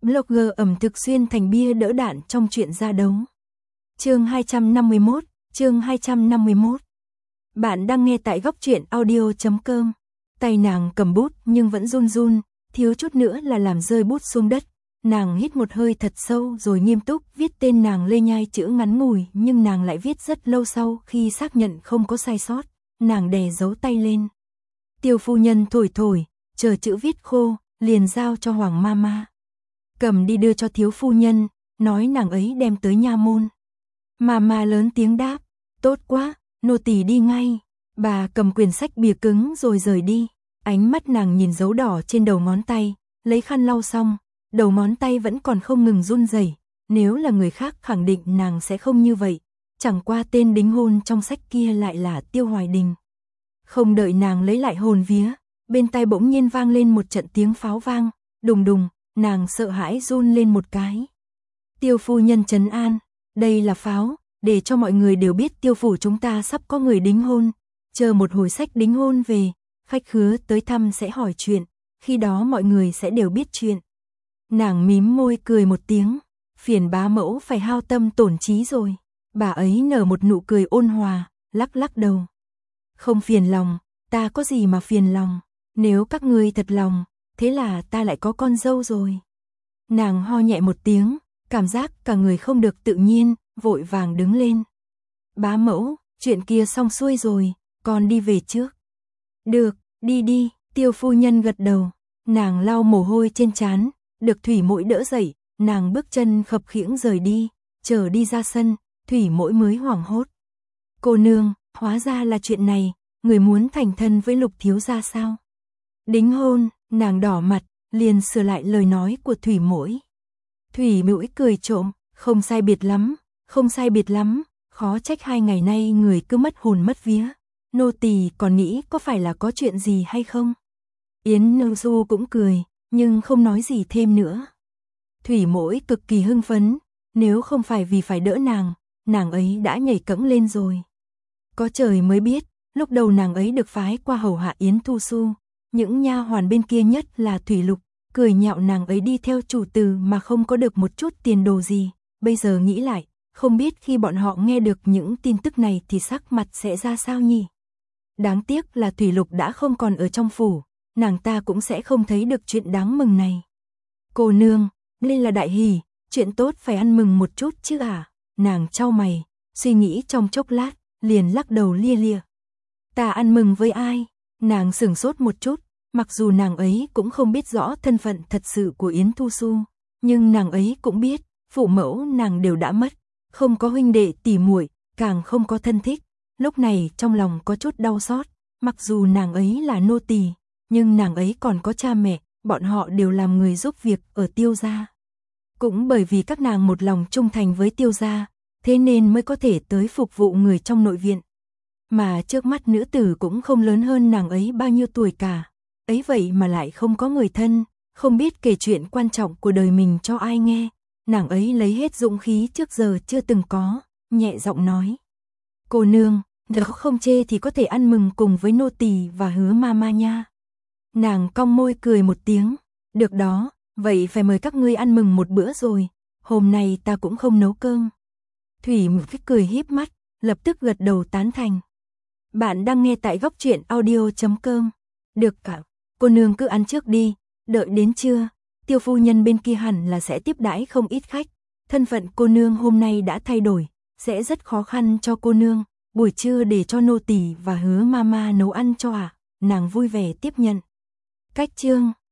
Blogger ẩm thực xuyên thành bia đỡ đạn trong chuyện ra đấu. Chương 251, chương 251. Bạn đang nghe tại góc truyện audio.com. Tay nàng cầm bút nhưng vẫn run run, thiếu chút nữa là làm rơi bút xuống đất. Nàng hít một hơi thật sâu rồi nghiêm túc viết tên nàng lê nhai chữ ngắn ngủi, nhưng nàng lại viết rất lâu sau khi xác nhận không có sai sót. Nàng đè dấu tay lên. Tiêu phu nhân thổi thổi, chờ chữ viết khô, liền giao cho Hoàng Mama. Cầm đi đưa cho thiếu phu nhân, nói nàng ấy đem tới nha môn. Mama lớn tiếng đáp, tốt quá, nô tỳ đi ngay. Bà cầm quyển sách bìa cứng rồi rời đi. Ánh mắt nàng nhìn dấu đỏ trên đầu ngón tay, lấy khăn lau xong, đầu ngón tay vẫn còn không ngừng run rẩy. Nếu là người khác khẳng định nàng sẽ không như vậy. Chẳng qua tên đính hôn trong sách kia lại là Tiêu Hoài Đình. Không đợi nàng lấy lại hồn vía, bên tai bỗng nhiên vang lên một trận tiếng pháo vang, đùng đùng, nàng sợ hãi run lên một cái. Tiêu phu nhân trấn an, đây là pháo, để cho mọi người đều biết tiêu phủ chúng ta sắp có người đính hôn. Chờ một hồi sách đính hôn về, khách khứa tới thăm sẽ hỏi chuyện, khi đó mọi người sẽ đều biết chuyện. Nàng mím môi cười một tiếng, phiền bá mẫu phải hao tâm tổn trí rồi. Bà ấy nở một nụ cười ôn hòa, lắc lắc đầu. Không phiền lòng, ta có gì mà phiền lòng, nếu các ngươi thật lòng, thế là ta lại có con dâu rồi. Nàng ho nhẹ một tiếng, cảm giác cả người không được tự nhiên, vội vàng đứng lên. Bá mẫu, chuyện kia xong xuôi rồi, con đi về trước. Được, đi đi, tiêu phu nhân gật đầu. Nàng lau mồ hôi trên trán, được Thủy Mỗi đỡ dậy, nàng bước chân khập khiễng rời đi, chờ đi ra sân, Thủy Mỗi mới hoảng hốt. Cô nương, hóa ra là chuyện này, người muốn thành thân với Lục thiếu gia sao? Đính hôn, nàng đỏ mặt, liền sửa lại lời nói của Thủy Mỗi. Thủy Mỗi cười trộm, không sai biệt lắm, không sai biệt lắm, khó trách 2 ngày nay người cứ mất hồn mất vía. Nô tỳ còn nghĩ có phải là có chuyện gì hay không? Yến Nương Du cũng cười, nhưng không nói gì thêm nữa. Thủy Mỗi cực kỳ hưng phấn, nếu không phải vì phải đỡ nàng ấy đã nhảy cẫng lên rồi. Có trời mới biết, lúc đầu nàng ấy được phái qua hầu hạ Yến Thu Xu, những nha hoàn bên kia nhất là Thủy Lục, cười nhạo nàng ấy đi theo chủ tử mà không có được một chút tiền đồ gì. Bây giờ nghĩ lại, không biết khi bọn họ nghe được những tin tức này thì sắc mặt sẽ ra sao nhỉ? Đáng tiếc là Thủy Lục đã không còn ở trong phủ, nàng ta cũng sẽ không thấy được chuyện đáng mừng này. Cô nương, đây là đại hỷ, chuyện tốt phải ăn mừng một chút chứ à? Nàng chau mày, suy nghĩ trong chốc lát, liền lắc đầu lia lịa. Ta ăn mừng với ai? Nàng sửng sốt một chút, mặc dù nàng ấy cũng không biết rõ thân phận thật sự của Yến Thu Xu, nhưng nàng ấy cũng biết, phụ mẫu nàng đều đã mất, không có huynh đệ tỉ muội, càng không có thân thích. Lúc này trong lòng có chút đau xót, mặc dù nàng ấy là nô tỳ, nhưng nàng ấy còn có cha mẹ, bọn họ đều làm người giúp việc ở Tiêu gia. Cũng bởi vì các nàng một lòng trung thành với Tiêu gia, thế nên mới có thể tới phục vụ người trong nội viện. Mà trước mắt nữ tử cũng không lớn hơn nàng ấy bao nhiêu tuổi cả, ấy vậy mà lại không có người thân, không biết kể chuyện quan trọng của đời mình cho ai nghe. Nàng ấy lấy hết dũng khí trước giờ chưa từng có, nhẹ giọng nói. Cô nương, nếu không chê thì có thể ăn mừng cùng với nô tỳ và Hứa Mama nha. Nàng cong môi cười một tiếng, được đó, vậy phải mời các ngươi ăn mừng một bữa rồi, hôm nay ta cũng không nấu cơm. Thủy Mỗi cười híp mắt, lập tức gật đầu tán thành. Bạn đang nghe tại góc truyện audio.com. Được cả, cô nương cứ ăn trước đi, đợi đến trưa, tiêu phu nhân bên kia hẳn là sẽ tiếp đãi không ít khách. Thân phận cô nương hôm nay đã thay đổi, sẽ rất khó khăn cho cô nương, buổi trưa để cho nô tỳ và Hứa Mama nấu ăn cho ạ. Nàng vui vẻ tiếp nhận. Cách chương